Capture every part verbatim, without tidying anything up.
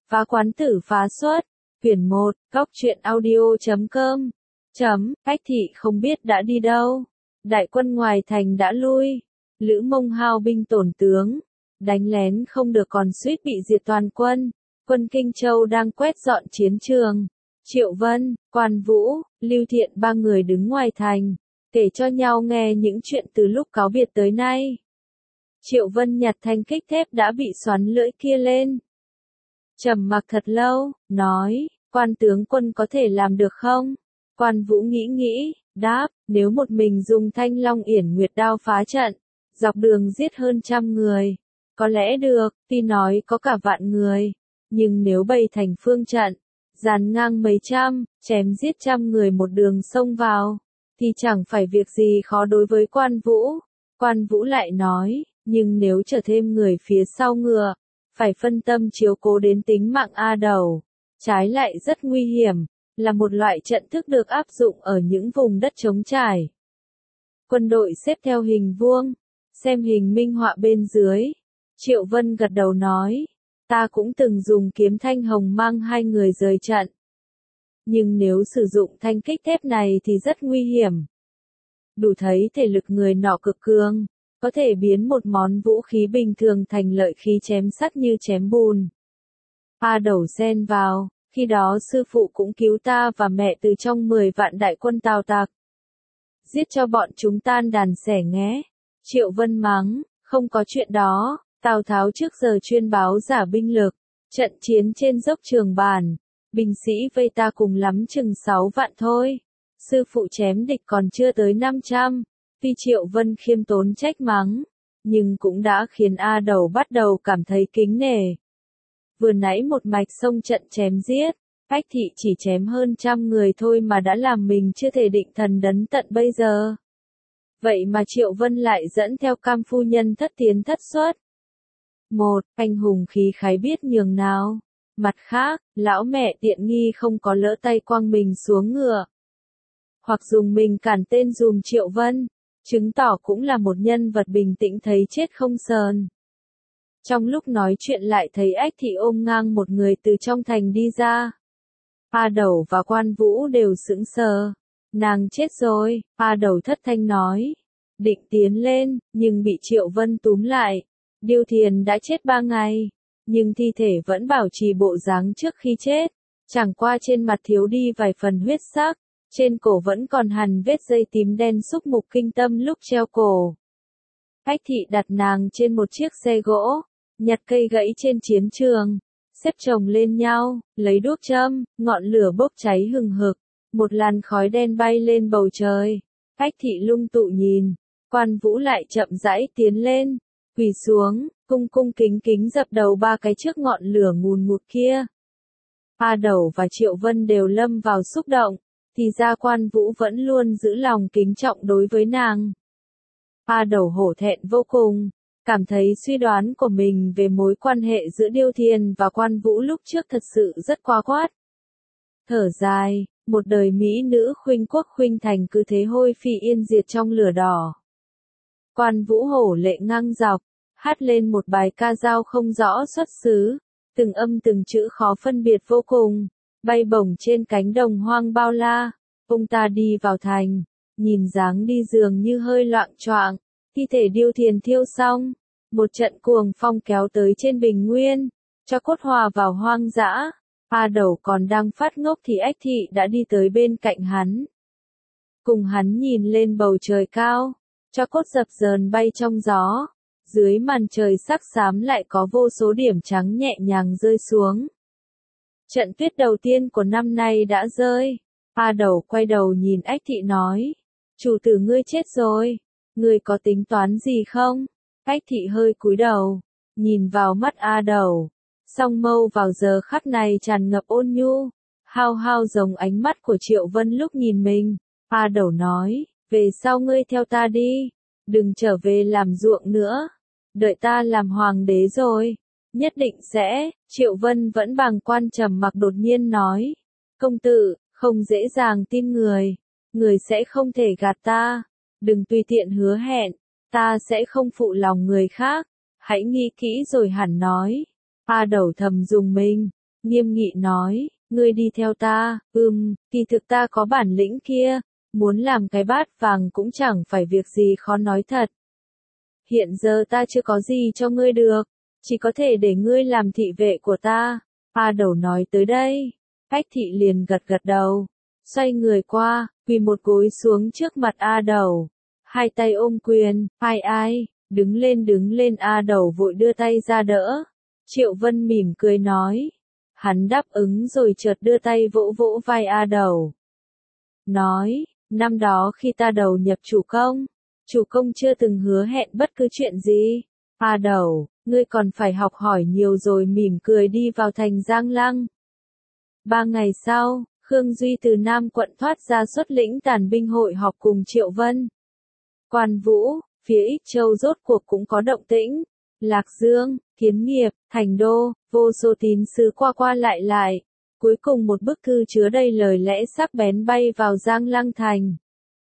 Phá quán tử phá xuất, quyển một, góc truyện audio chấm com, chấm, Ách Thị không biết đã đi đâu. Đại quân ngoài thành đã lui, Lữ Mông hao binh tổn tướng, đánh lén không được còn suýt bị diệt toàn quân. Quân Kinh Châu đang quét dọn chiến trường. Triệu Vân, Quan Vũ, Lưu Thiện ba người đứng ngoài thành, kể cho nhau nghe những chuyện từ lúc cáo biệt tới nay. Triệu Vân nhặt thanh kích thép đã bị xoắn lưỡi kia lên. Trầm mặc thật lâu, nói, quan tướng quân có thể làm được không? Quan Vũ nghĩ nghĩ, đáp, nếu một mình dùng Thanh Long Yển Nguyệt đao phá trận, dọc đường giết hơn trăm người, có lẽ được, tuy nói có cả vạn người, nhưng nếu bày thành phương trận, dàn ngang mấy trăm, chém giết trăm người một đường xông vào, thì chẳng phải việc gì khó đối với Quan Vũ. Quan Vũ lại nói, nhưng nếu trở thêm người phía sau ngựa, phải phân tâm chiếu cố đến tính mạng A Đầu, trái lại rất nguy hiểm, là một loại trận thức được áp dụng ở những vùng đất trống trải. Quân đội xếp theo hình vuông, xem hình minh họa bên dưới. Triệu Vân gật đầu nói, ta cũng từng dùng kiếm thanh hồng mang hai người rời trận. Nhưng nếu sử dụng thanh kích thép này thì rất nguy hiểm. Đủ thấy thể lực người nọ cực cường, có thể biến một món vũ khí bình thường thành lợi khí chém sắt như chém bùn. A Đầu xen vào, khi đó sư phụ cũng cứu ta và mẹ từ trong mười vạn đại quân Tào Tặc. Giết cho bọn chúng tan đàn xẻ nghé. Triệu Vân mắng, không có chuyện đó, Tào Tháo trước giờ chuyên báo giả binh lực. Trận chiến trên dốc Trường Bản, binh sĩ vây ta cùng lắm chừng sáu vạn thôi. Sư phụ chém địch còn chưa tới năm trăm. Tuy Triệu Vân khiêm tốn trách mắng, nhưng cũng đã khiến A Đầu bắt đầu cảm thấy kính nể. Vừa nãy một mạch xông trận chém giết, Ách Thị chỉ chém hơn trăm người thôi mà đã làm mình chưa thể định thần đấn tận bây giờ. Vậy mà Triệu Vân lại dẫn theo Cam phu nhân thất tiến thất xuất. Một, anh hùng khí khái biết nhường nào. Mặt khác, lão mẹ tiện nghi không có lỡ tay quăng mình xuống ngựa, hoặc dùng mình cản tên dùm Triệu Vân, chứng tỏ cũng là một nhân vật bình tĩnh thấy chết không sờn. Trong lúc nói chuyện lại thấy Ách Thị ôm ngang một người từ trong thành đi ra. A Đầu và Quan Vũ đều sững sờ. Nàng chết rồi, A Đầu thất thanh nói. Định tiến lên, nhưng bị Triệu Vân túm lại. Điêu Thiền đã chết ba ngày, nhưng thi thể vẫn bảo trì bộ dáng trước khi chết. Chẳng qua trên mặt thiếu đi vài phần huyết sắc, trên cổ vẫn còn hằn vết dây tím đen xúc mục kinh tâm lúc treo cổ. Ách Thị đặt nàng trên một chiếc xe gỗ, nhặt cây gãy trên chiến trường, xếp chồng lên nhau, lấy đuốc châm, ngọn lửa bốc cháy hừng hực, một làn khói đen bay lên bầu trời. Ách Thị lung tụ nhìn, Quan Vũ lại chậm rãi tiến lên, quỳ xuống, cung cung kính kính dập đầu ba cái trước ngọn lửa ngùn ngụt kia. A Đầu và Triệu Vân đều lâm vào xúc động, thì ra Quan Vũ vẫn luôn giữ lòng kính trọng đối với nàng. A Đầu hổ thẹn vô cùng, cảm thấy suy đoán của mình về mối quan hệ giữa Điêu Thiền và Quan Vũ lúc trước thật sự rất quá quát. Thở dài, một đời mỹ nữ khuynh quốc khuynh thành cứ thế hôi phi yên diệt trong lửa đỏ. Quan Vũ hổ lệ ngang dọc, hát lên một bài ca dao không rõ xuất xứ, từng âm từng chữ khó phân biệt vô cùng, bay bổng trên cánh đồng hoang bao la. Ông ta đi vào thành, nhìn dáng đi dường như hơi loạng choạng, thi thể Điêu Thiền thiêu xong, một trận cuồng phong kéo tới trên bình nguyên, cho cốt hòa vào hoang dã. A Đầu còn đang phát ngốc thì Ách Thị đã đi tới bên cạnh hắn. Cùng hắn nhìn lên bầu trời cao, cho cốt dập dờn bay trong gió, dưới màn trời sắc xám lại có vô số điểm trắng nhẹ nhàng rơi xuống. Trận tuyết đầu tiên của năm nay đã rơi. A Đầu quay đầu nhìn Ách Thị nói, chủ tử ngươi chết rồi, ngươi có tính toán gì không? Ách Thị hơi cúi đầu, nhìn vào mắt A Đầu, song mâu vào giờ khắc này tràn ngập ôn nhu, hao hao giống ánh mắt của Triệu Vân lúc nhìn mình. A Đầu nói, về sau ngươi theo ta đi, đừng trở về làm ruộng nữa, đợi ta làm hoàng đế rồi, nhất định sẽ. Triệu Vân vẫn bàng quan trầm mặc đột nhiên nói, công tử, không dễ dàng tin người, người sẽ không thể gạt ta, đừng tùy tiện hứa hẹn, ta sẽ không phụ lòng người khác, hãy nghĩ kỹ rồi hẳn nói. A Đầu thầm dùng mình, nghiêm nghị nói, ngươi đi theo ta, ừm, kỳ thực ta có bản lĩnh kia, muốn làm cái bát vàng cũng chẳng phải việc gì khó nói thật. Hiện giờ ta chưa có gì cho ngươi được, chỉ có thể để ngươi làm thị vệ của ta. A Đầu nói tới đây, Ách Thị liền gật gật đầu, xoay người qua, quỳ một gối xuống trước mặt A Đầu, hai tay ôm quyền, ai ai, đứng lên đứng lên. A Đầu vội đưa tay ra đỡ. Triệu Vân mỉm cười nói, hắn đáp ứng rồi chợt đưa tay vỗ vỗ vai A Đầu. Nói, năm đó khi ta đầu nhập chủ công, chủ công chưa từng hứa hẹn bất cứ chuyện gì. A Đầu, ngươi còn phải học hỏi nhiều rồi. Mỉm cười đi vào thành Giang Lăng. Ba ngày sau, Khương Duy từ Nam quận thoát ra xuất lĩnh tàn binh hội họp cùng Triệu Vân. Quan Vũ, phía Ích Châu rốt cuộc cũng có động tĩnh. Lạc Dương, Kiến Nghiệp, Thành Đô, vô số tín sứ qua qua lại lại. Cuối cùng một bức thư chứa đầy lời lẽ sắc bén bay vào Giang Lăng thành.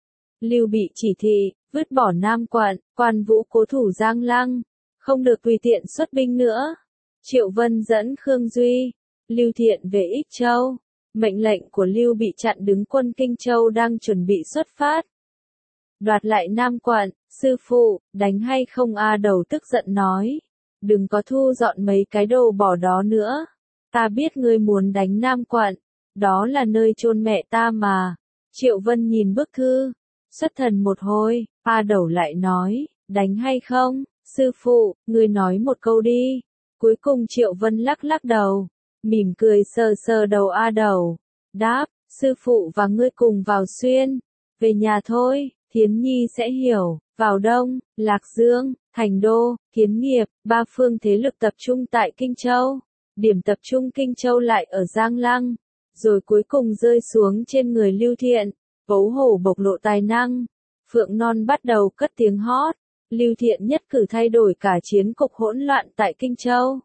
Lưu Bị chỉ thị, vứt bỏ Nam quận, Quan Vũ cố thủ Giang Lăng, không được tùy tiện xuất binh nữa. Triệu Vân dẫn Khương Duy, Lưu Thiện về Ích Châu. Mệnh lệnh của Lưu Bị chặn đứng quân Kinh Châu đang chuẩn bị xuất phát. Đoạt lại Nam quận, sư phụ, đánh hay không? A Đầu tức giận nói, đừng có thu dọn mấy cái đồ bỏ đó nữa. Ta biết ngươi muốn đánh Nam quận, đó là nơi chôn mẹ ta mà. Triệu Vân nhìn bức thư, xuất thần một hồi. A Đầu lại nói, đánh hay không, sư phụ, ngươi nói một câu đi. Cuối cùng Triệu Vân lắc lắc đầu, mỉm cười sờ sờ đầu A Đầu, đáp, sư phụ và ngươi cùng vào xuyên, về nhà thôi, Thiến Nhi sẽ hiểu. Vào Đông, Lạc Dương, Thành Đô, Kiến Nghiệp, ba phương thế lực tập trung tại Kinh Châu. Điểm tập trung Kinh Châu lại ở Giang Lăng, rồi cuối cùng rơi xuống trên người Lưu Thiện. Vấu hổ bộc lộ tài năng, Phượng Non bắt đầu cất tiếng hót. Lưu Thiện nhất cử thay đổi cả chiến cục hỗn loạn tại Kinh Châu.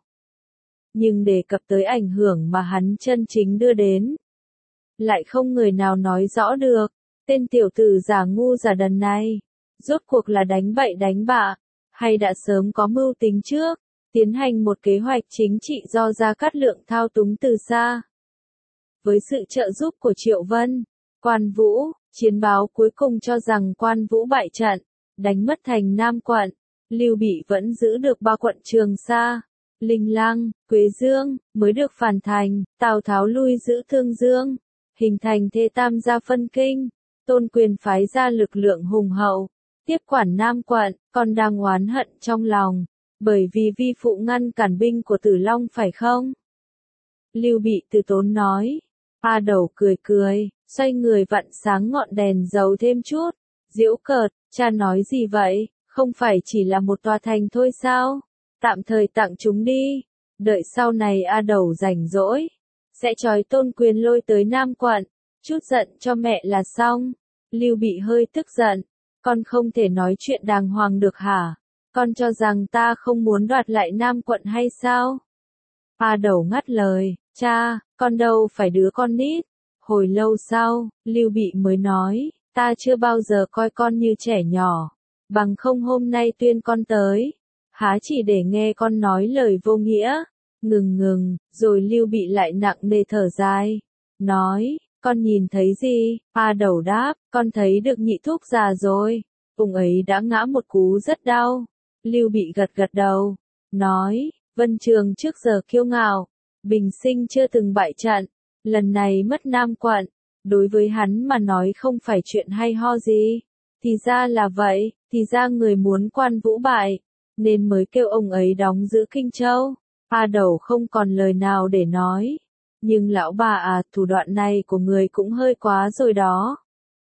Nhưng đề cập tới ảnh hưởng mà hắn chân chính đưa đến, lại không người nào nói rõ được. Tên tiểu tử giả ngu giả đần này, rốt cuộc là đánh bậy đánh bạ, hay đã sớm có mưu tính trước, tiến hành một kế hoạch chính trị do Gia Cát Lượng thao túng từ xa. Với sự trợ giúp của Triệu Vân, Quan Vũ, chiến báo cuối cùng cho rằng Quan Vũ bại trận, đánh mất thành Nam quận. Lưu Bị vẫn giữ được ba quận Trường Sa, Linh Lăng, Quế Dương, mới được phản thành. Tào Tháo lui giữ Thương Dương, hình thành thế tam gia phân kinh. Tôn Quyền phái ra lực lượng hùng hậu, tiếp quản Nam quận, còn đang oán hận trong lòng, bởi vì vi phụ ngăn cản binh của Tử Long phải không? Lưu Bị từ tốn nói. A Đầu cười cười, xoay người vặn sáng ngọn đèn dầu thêm chút, giễu cợt, cha nói gì vậy, không phải chỉ là một tòa thành thôi sao? Tạm thời tặng chúng đi, đợi sau này A Đầu rảnh rỗi, sẽ trói Tôn Quyền lôi tới Nam quận, chút giận cho mẹ là xong. Lưu Bị hơi tức giận, con không thể nói chuyện đàng hoàng được hả? Con cho rằng ta không muốn đoạt lại Nam quận hay sao? A Đầu ngắt lời, cha, con đâu phải đứa con nít. Hồi lâu sau, Lưu Bị mới nói, ta chưa bao giờ coi con như trẻ nhỏ, bằng không hôm nay tuyên con tới, há chỉ để nghe con nói lời vô nghĩa. Ngừng ngừng, rồi Lưu Bị lại nặng nề thở dài, nói, con nhìn thấy gì? A Đầu đáp, con thấy được nhị thúc già rồi, ông ấy đã ngã một cú rất đau. Lưu Bị gật gật đầu, nói, Vân Trường trước giờ kiêu ngạo, bình sinh chưa từng bại trận, lần này mất Nam quận, đối với hắn mà nói không phải chuyện hay ho gì. Thì ra là vậy, thì ra người muốn Quan Vũ bại, nên mới kêu ông ấy đóng giữ Kinh Châu. A Đầu không còn lời nào để nói. Nhưng lão bà à, thủ đoạn này của người cũng hơi quá rồi đó.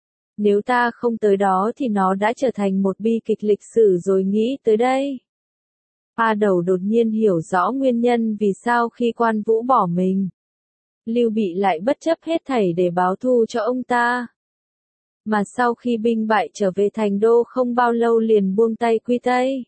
Nếu ta không tới đó thì nó đã trở thành một bi kịch lịch sử rồi. Nghĩ tới đây, A Đầu đột nhiên hiểu rõ nguyên nhân vì sao khi Quan Vũ bỏ mình, Lưu Bị lại bất chấp hết thảy để báo thù cho ông ta. Mà sau khi binh bại trở về thành đô không bao lâu liền buông tay quy Tây.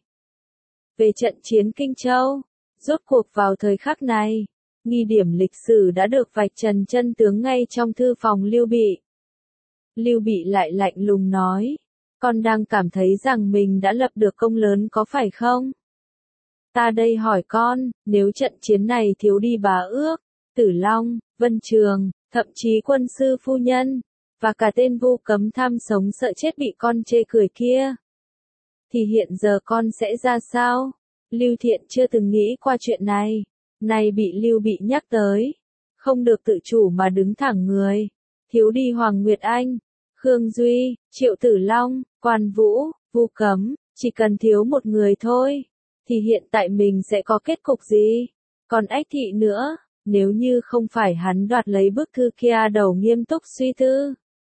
Về trận chiến Kinh Châu, rốt cuộc vào thời khắc này, nghi điểm lịch sử đã được vạch trần chân tướng ngay trong thư phòng Lưu Bị. Lưu Bị lại lạnh lùng nói, con đang cảm thấy rằng mình đã lập được công lớn có phải không? Ta đây hỏi con, nếu trận chiến này thiếu đi bá ước, Tử Long, Vân Trường, thậm chí quân sư phu nhân, và cả tên Vu Cấm tham sống sợ chết bị con chê cười kia. Thì hiện giờ con sẽ ra sao? Lưu Thiện chưa từng nghĩ qua chuyện này. Nay bị Lưu Bị nhắc tới. Không được tự chủ mà đứng thẳng người. Thiếu đi Hoàng Nguyệt Anh, Khương Duy, Triệu Tử Long, Quan Vũ, Vu Cấm, chỉ cần thiếu một người thôi. Thì hiện tại mình sẽ có kết cục gì? Còn Ách Thị nữa, nếu như không phải hắn đoạt lấy bức thư kia, đầu nghiêm túc suy tư.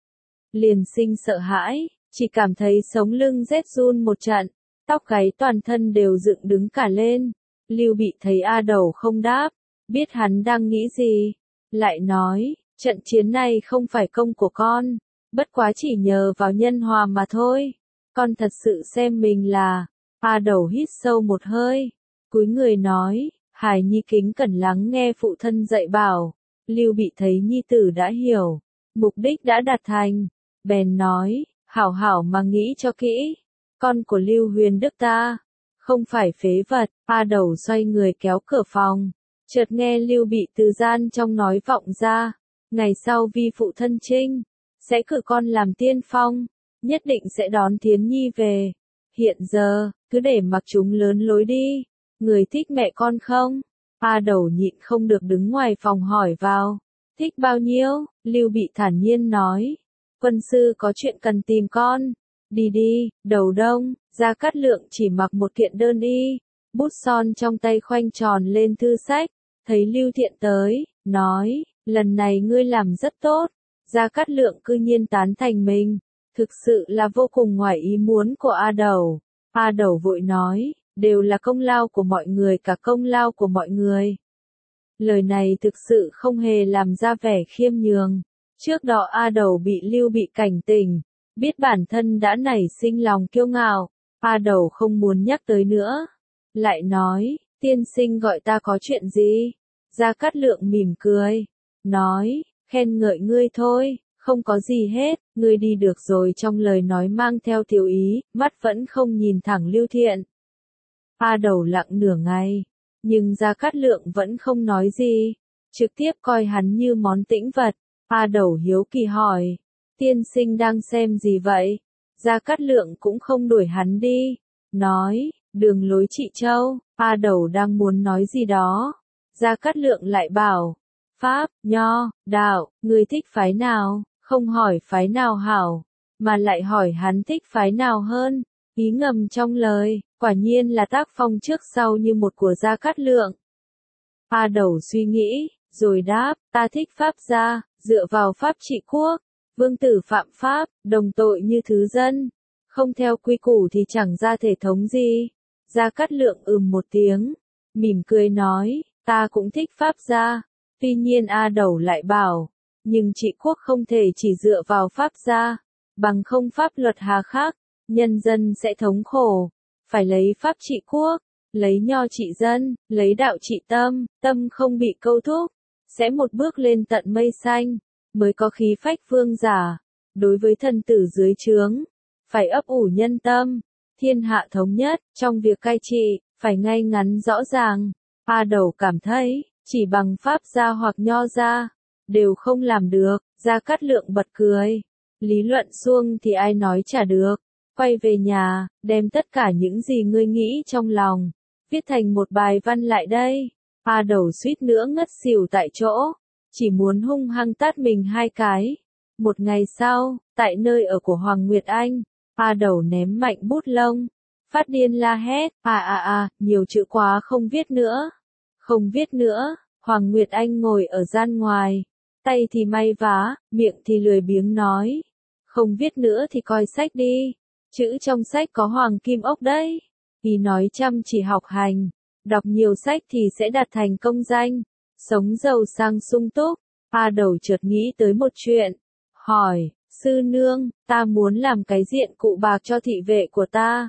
Liền sinh sợ hãi, chỉ cảm thấy sống lưng rét run một trận, tóc gáy toàn thân đều dựng đứng cả lên. Lưu Bị thấy A Đầu không đáp, biết hắn đang nghĩ gì, lại nói, trận chiến này không phải công của con, bất quá chỉ nhờ vào nhân hòa mà thôi. Con thật sự xem mình là... A Đầu hít sâu một hơi, cúi người nói, Hải Nhi kính cẩn lắng nghe phụ thân dạy bảo. Lưu Bị thấy nhi tử đã hiểu, mục đích đã đạt thành, bèn nói, hảo hảo mà nghĩ cho kỹ, con của Lưu Huyền Đức ta, không phải phế vật. A Đầu xoay người kéo cửa phòng, chợt nghe Lưu Bị từ gian trong nói vọng ra, ngày sau vi phụ thân trinh, sẽ cử con làm tiên phong, nhất định sẽ đón Thiến Nhi về. Hiện giờ, cứ để mặc chúng lớn lối đi, người thích mẹ con không? A Đầu nhịn không được đứng ngoài phòng hỏi vào, thích bao nhiêu? Lưu Bị thản nhiên nói, quân sư có chuyện cần tìm con, đi đi. Đầu đông, Gia Cát Lượng chỉ mặc một kiện đơn y, bút son trong tay khoanh tròn lên thư sách, thấy Lưu Thiện tới, nói, lần này ngươi làm rất tốt. Gia Cát Lượng cư nhiên tán thành mình, thực sự là vô cùng ngoài ý muốn của A Đầu. A Đầu vội nói, đều là công lao của mọi người, cả công lao của mọi người. Lời này thực sự không hề làm ra vẻ khiêm nhường. Trước đó A Đầu bị Lưu Bị cảnh tỉnh, biết bản thân đã nảy sinh lòng kiêu ngạo, A Đầu không muốn nhắc tới nữa. Lại nói, tiên sinh gọi ta có chuyện gì? Gia Cát Lượng mỉm cười, nói, khen ngợi ngươi thôi, không có gì hết, ngươi đi được rồi. Trong lời nói mang theo tiểu ý, mắt vẫn không nhìn thẳng Lưu Thiện. A Đầu lặng nửa ngày, nhưng Gia Cát Lượng vẫn không nói gì, trực tiếp coi hắn như món tĩnh vật. A Đầu hiếu kỳ hỏi, tiên sinh đang xem gì vậy? Gia Cát Lượng cũng không đuổi hắn đi, nói, đường lối Trị Châu. A Đầu đang muốn nói gì đó, Gia Cát Lượng lại bảo, Pháp, Nho, Đạo, ngươi thích phái nào? Không hỏi phái nào hảo, mà lại hỏi hắn thích phái nào hơn. Ý ngầm trong lời, quả nhiên là tác phong trước sau như một của Gia Cát Lượng. A Đầu suy nghĩ, rồi đáp, ta thích Pháp gia, dựa vào Pháp trị quốc, vương tử phạm Pháp, đồng tội như thứ dân, không theo quy củ thì chẳng ra thể thống gì. Gia Cát Lượng ừm một tiếng, mỉm cười nói, ta cũng thích Pháp gia. Tuy nhiên A Đầu lại bảo, nhưng trị quốc không thể chỉ dựa vào Pháp gia, bằng không pháp luật hà khắc, nhân dân sẽ thống khổ, phải lấy Pháp trị quốc, lấy Nho trị dân, lấy Đạo trị tâm, tâm không bị câu thúc, sẽ một bước lên tận mây xanh, mới có khí phách vương giả. Đối với thần tử dưới trướng, phải ấp ủ nhân tâm, thiên hạ thống nhất, trong việc cai trị, phải ngay ngắn rõ ràng. A Đầu cảm thấy, chỉ bằng Pháp gia hoặc Nho gia, đều không làm được. Gia Cát Lượng bật cười, lý luận suông thì ai nói chả được. Quay về nhà, đem tất cả những gì ngươi nghĩ trong lòng, viết thành một bài văn lại đây. A Đầu suýt nữa ngất xỉu tại chỗ, chỉ muốn hung hăng tát mình hai cái. Một ngày sau, tại nơi ở của Hoàng Nguyệt Anh, A Đầu ném mạnh bút lông, phát điên la hét, à à à, nhiều chữ quá, không viết nữa, không viết nữa. Hoàng Nguyệt Anh ngồi ở gian ngoài, tay thì may vá, miệng thì lười biếng nói, không viết nữa thì coi sách đi, chữ trong sách có hoàng kim ốc đấy. Vì nói chăm chỉ học hành, đọc nhiều sách thì sẽ đạt thành công danh, sống giàu sang sung túc. A Đầu chợt nghĩ tới một chuyện, hỏi, sư nương, ta muốn làm cái diện cụ bạc cho thị vệ của ta,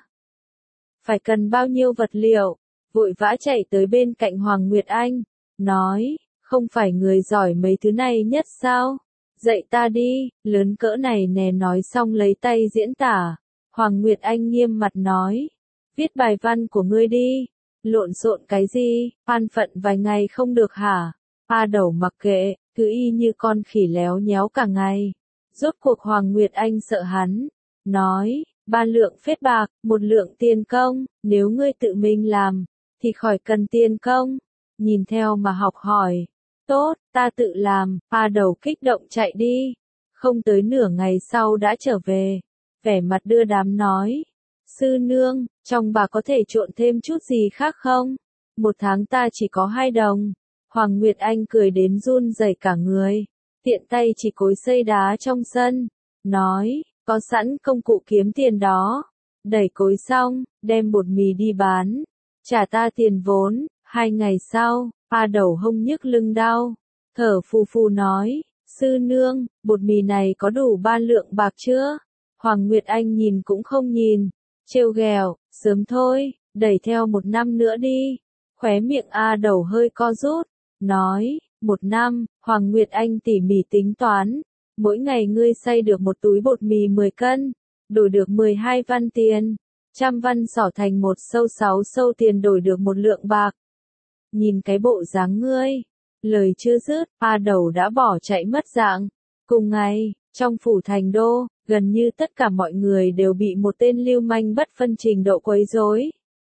phải cần bao nhiêu vật liệu? Vội vã chạy tới bên cạnh Hoàng Nguyệt Anh, nói, không phải người giỏi mấy thứ này nhất sao? Dạy ta đi, lớn cỡ này nè. Nói xong lấy tay diễn tả. Hoàng Nguyệt Anh nghiêm mặt nói, viết bài văn của ngươi đi, lộn xộn cái gì, an phận vài ngày không được hả? A Đầu mặc kệ, cứ y như con khỉ léo nhéo cả ngày. Rốt cuộc Hoàng Nguyệt Anh sợ hắn, nói, ba lượng phết bạc, một lượng tiền công, nếu ngươi tự mình làm, thì khỏi cần tiền công. Nhìn theo mà học hỏi. Tốt, ta tự làm. A Đầu kích động chạy đi. Không tới nửa ngày sau đã trở về. Vẻ mặt đưa đám nói. Sư nương, trong bà có thể trộn thêm chút gì khác không? Một tháng ta chỉ có hai đồng. Hoàng Nguyệt Anh cười đến run rẩy cả người. Tiện tay chỉ cối xây đá trong sân. Nói, có sẵn công cụ kiếm tiền đó. Đẩy cối xong, đem bột mì đi bán. Trả ta tiền vốn. Hai ngày sau, A Đầu hông nhức lưng đau. Thở phù phù nói, sư nương, bột mì này có đủ ba lượng bạc chưa? Hoàng Nguyệt Anh nhìn cũng không nhìn. Trêu ghẹo, sớm thôi, đẩy theo một năm nữa đi. Khóe miệng A Đầu hơi co rút. Nói, một năm, Hoàng Nguyệt Anh tỉ mỉ tính toán. Mỗi ngày ngươi xay được một túi bột mì mười cân, đổi được mười hai văn tiền. Trăm văn xỏ thành một sâu sáu sâu tiền đổi được một lượng bạc. Nhìn cái bộ dáng ngươi. Lời chưa dứt, A Đầu đã bỏ chạy mất dạng. Cùng ngày, trong phủ thành đô, gần như tất cả mọi người đều bị một tên lưu manh bất phân trình độ quấy rối.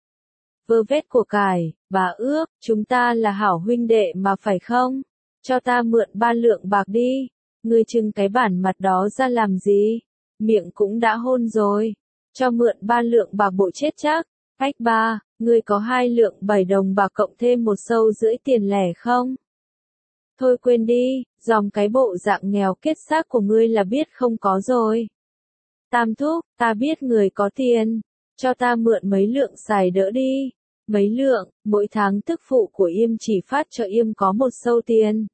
Vơ vét của cải, bà ước, chúng ta là hảo huynh đệ mà phải không? Cho ta mượn ba lượng bạc đi. Ngươi trưng cái bản mặt đó ra làm gì? Miệng cũng đã hôn rồi. Cho mượn ba lượng bạc bộ chết chắc. Ách ba, ngươi có hai lượng bảy đồng bạc cộng thêm một sâu rưỡi tiền lẻ không? Thôi quên đi, dòng cái bộ dạng nghèo kết xác của ngươi là biết không có rồi. Tam thúc, ta biết người có tiền. Cho ta mượn mấy lượng xài đỡ đi. Mấy lượng, mỗi tháng tức phụ của Yêm chỉ phát cho Yêm có một sâu tiền.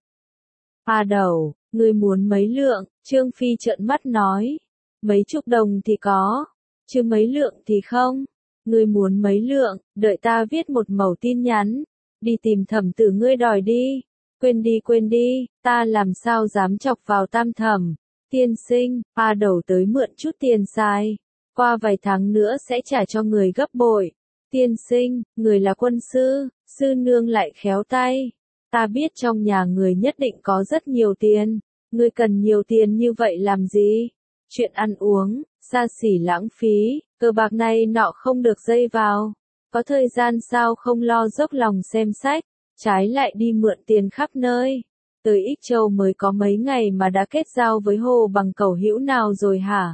A Đầu, ngươi muốn mấy lượng? Trương Phi trợn mắt nói. Mấy chục đồng thì có, chứ mấy lượng thì không. Ngươi muốn mấy lượng, đợi ta viết một mẩu tin nhắn. Đi tìm thẩm tử ngươi đòi đi. Quên đi quên đi, ta làm sao dám chọc vào tam thẩm. Tiên sinh, A Đầu tới mượn chút tiền xài. Qua vài tháng nữa sẽ trả cho người gấp bội. Tiên sinh, người là quân sư, sư nương lại khéo tay. Ta biết trong nhà người nhất định có rất nhiều tiền. Ngươi cần nhiều tiền như vậy làm gì? Chuyện ăn uống, xa xỉ lãng phí, cờ bạc này nọ không được dây vào. Có thời gian sao không lo dốc lòng xem sách, trái lại đi mượn tiền khắp nơi. Tới Ích Châu mới có mấy ngày mà đã kết giao với Hồ Bằng Cẩu hữu nào rồi hả?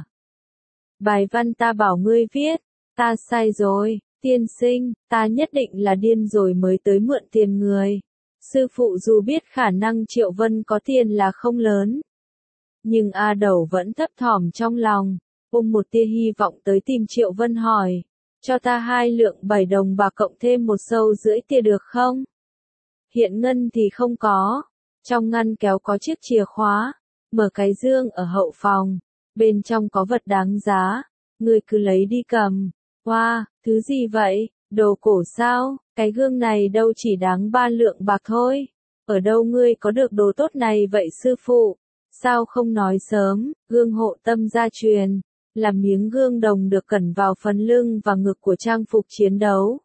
Bài văn ta bảo ngươi viết, ta sai rồi, tiên sinh, ta nhất định là điên rồi mới tới mượn tiền người. Sư phụ dù biết khả năng Triệu Vân có tiền là không lớn. Nhưng A Đầu vẫn thấp thỏm trong lòng, ôm một tia hy vọng tới tìm Triệu Vân hỏi, cho ta hai lượng bảy đồng bạc cộng thêm một sâu rưỡi tia được không? Hiện ngân thì không có, trong ngăn kéo có chiếc chìa khóa, mở cái dương ở hậu phòng, bên trong có vật đáng giá, ngươi cứ lấy đi cầm. Wow, thứ gì vậy? Đồ cổ sao? Cái gương này đâu chỉ đáng ba lượng bạc thôi. Ở đâu ngươi có được đồ tốt này vậy sư phụ? Sao không nói sớm? Gương Hộ Tâm gia truyền, là miếng gương đồng được cẩn vào phần lưng và ngực của trang phục chiến đấu.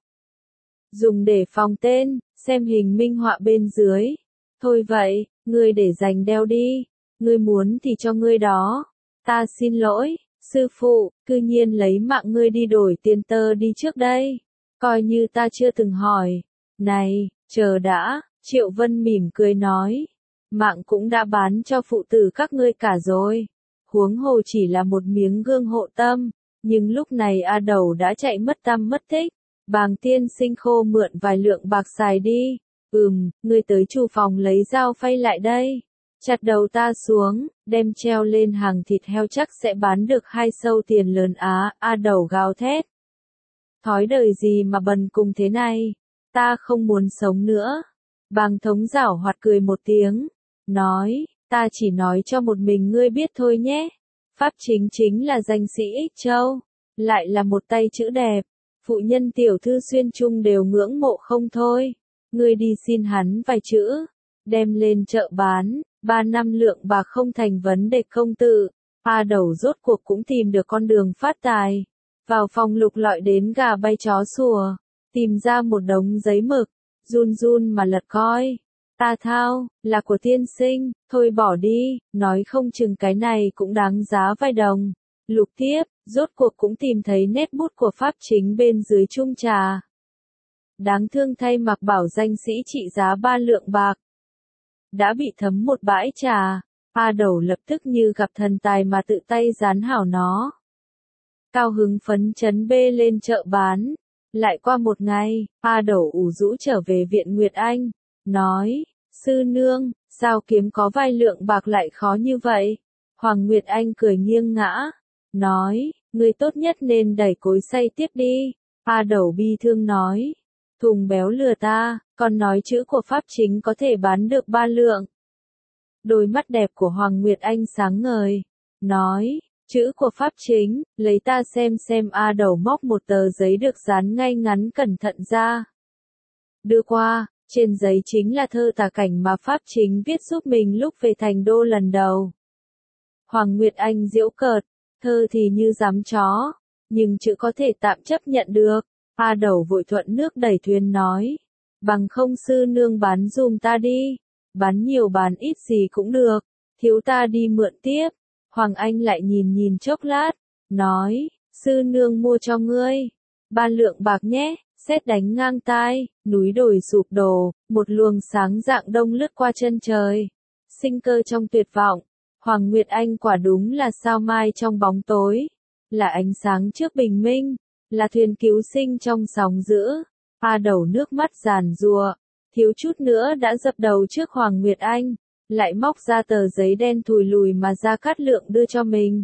Dùng để phòng tên, xem hình minh họa bên dưới. Thôi vậy, ngươi để dành đeo đi. Ngươi muốn thì cho ngươi đó. Ta xin lỗi, sư phụ, cư nhiên lấy mạng ngươi đi đổi tiền tơ đi trước đây. Coi như ta chưa từng hỏi. Này, chờ đã, Triệu Vân mỉm cười nói. Mạng cũng đã bán cho phụ tử các ngươi cả rồi. Huống hồ chỉ là một miếng gương Hộ Tâm. Nhưng lúc này A Đầu đã chạy mất tăm mất tích. Bàng tiên sinh khô mượn vài lượng bạc xài đi. Ừm, ngươi tới chủ phòng lấy dao phay lại đây. Chặt đầu ta xuống, đem treo lên hàng thịt heo chắc sẽ bán được hai sâu tiền lớn á. A Đầu gào thét. Thói đời gì mà bần cùng thế này, ta không muốn sống nữa. Bàng thống giảo hoạt cười một tiếng, nói, ta chỉ nói cho một mình ngươi biết thôi nhé. Pháp Chính chính là danh sĩ Ích Châu, lại là một tay chữ đẹp, phụ nhân tiểu thư xuyên trung đều ngưỡng mộ không thôi. Ngươi đi xin hắn vài chữ, đem lên chợ bán, ba năm lượng bạc không thành vấn đề công tử. A Đầu rốt cuộc cũng tìm được con đường phát tài. Vào phòng lục lọi đến gà bay chó sủa, tìm ra một đống giấy mực, run run mà lật coi. Ta thao, là của tiên sinh, thôi bỏ đi, nói không chừng cái này cũng đáng giá vài đồng. Lục tiếp, rốt cuộc cũng tìm thấy nét bút của Pháp Chính bên dưới chung trà. Đáng thương thay Mạc Bảo danh sĩ trị giá ba lượng bạc. Đã bị thấm một bãi trà, A Đẩu lập tức như gặp thần tài mà tự tay dán hảo nó. Cao hứng phấn chấn bê lên chợ bán. Lại qua một ngày, A Đẩu ủ rũ trở về viện Nguyệt Anh, nói, sư nương, sao kiếm có vài lượng bạc lại khó như vậy? Hoàng Nguyệt Anh cười nghiêng ngã, nói, người tốt nhất nên đẩy cối xay tiếp đi. A Đẩu bi thương nói, thùng béo lừa ta, còn nói chữ của Pháp Chính có thể bán được ba lượng. Đôi mắt đẹp của Hoàng Nguyệt Anh sáng ngời, nói, chữ của Pháp Chính, lấy ta xem xem. A Đẩu móc một tờ giấy được dán ngay ngắn cẩn thận ra. Đưa qua, trên giấy chính là thơ tả cảnh mà Pháp Chính viết giúp mình lúc về thành đô lần đầu. Hoàng Nguyệt Anh giễu cợt, thơ thì như giám chó, nhưng chữ có thể tạm chấp nhận được. A Đẩu vội thuận nước đẩy thuyền nói, bằng không sư nương bán dùm ta đi, bán nhiều bán ít gì cũng được, thiếu ta đi mượn tiếp. Hoàng Anh lại nhìn nhìn chốc lát, nói, sư nương mua cho ngươi, ba lượng bạc nhé. Sét đánh ngang tai, núi đồi sụp đổ, một luồng sáng rạng đông lướt qua chân trời. Sinh cơ trong tuyệt vọng, Hoàng Nguyệt Anh quả đúng là sao mai trong bóng tối, là ánh sáng trước bình minh, là thuyền cứu sinh trong sóng dữ. A Đẩu nước mắt giàn giụa, thiếu chút nữa đã dập đầu trước Hoàng Nguyệt Anh, lại móc ra tờ giấy đen thùi lùi mà Gia Cát Lượng đưa cho mình.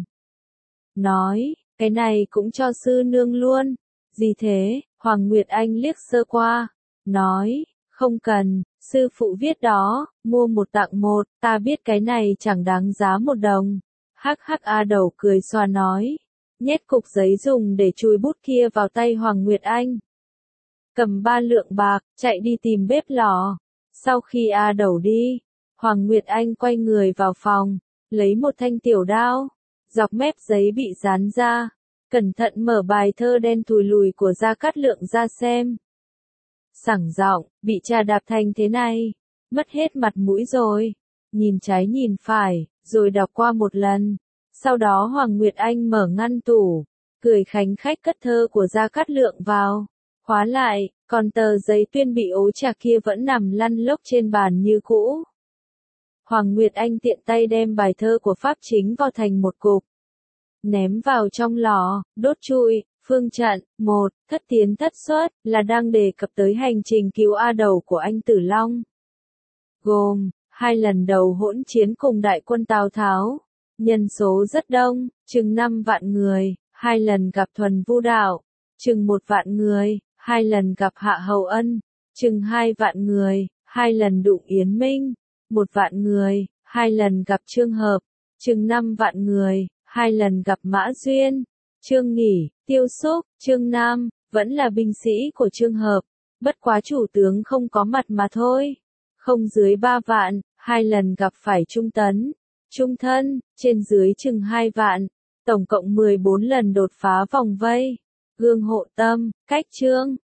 Nói, cái này cũng cho sư nương luôn. Gì thế? Hoàng Nguyệt Anh liếc sơ qua, nói, không cần, sư phụ viết đó, mua một tặng một, ta biết cái này chẳng đáng giá một đồng. Hắc hắc. A Đẩu cười xòa nói, nhét cục giấy dùng để chùi bút kia vào tay Hoàng Nguyệt Anh. Cầm ba lượng bạc, chạy đi tìm bếp lò. Sau khi A Đẩu đi, Hoàng Nguyệt Anh quay người vào phòng, lấy một thanh tiểu đao, dọc mép giấy bị dán ra. Cẩn thận mở bài thơ đen thùi lùi của Gia Cát Lượng ra xem. Sảng giọng, bị trà đạp thành thế này, mất hết mặt mũi rồi. Nhìn trái nhìn phải, rồi đọc qua một lần. Sau đó Hoàng Nguyệt Anh mở ngăn tủ, cười khánh khách cất thơ của Gia Cát Lượng vào, khóa lại, còn tờ giấy tuyên bị ố trà kia vẫn nằm lăn lóc trên bàn như cũ. Hoàng Nguyệt Anh tiện tay đem bài thơ của Pháp Chính vào thành một cục, ném vào trong lò, đốt trụi. Phương trận, một, thất tiến thất xuất, là đang đề cập tới hành trình cứu A Đẩu của anh Tử Long. Gồm, hai lần đầu hỗn chiến cùng đại quân Tào Tháo, nhân số rất đông, chừng năm vạn người, hai lần gặp Thuần Vu Đạo, chừng một vạn người, hai lần gặp Hạ Hầu Ân, chừng hai vạn người, hai lần đụng Yến Minh, một vạn người, hai lần gặp Trương Hợp, chừng năm vạn người, hai lần gặp Mã Duyên, Trương Nghỉ, Tiêu Xúc, Trương Nam, vẫn là binh sĩ của Trương Hợp, bất quá chủ tướng không có mặt mà thôi. Không dưới ba vạn, hai lần gặp phải Trung Tấn, Trung Thân, trên dưới chừng hai vạn, tổng cộng mười bốn lần đột phá vòng vây. Gương Hộ Tâm, Cách Trương,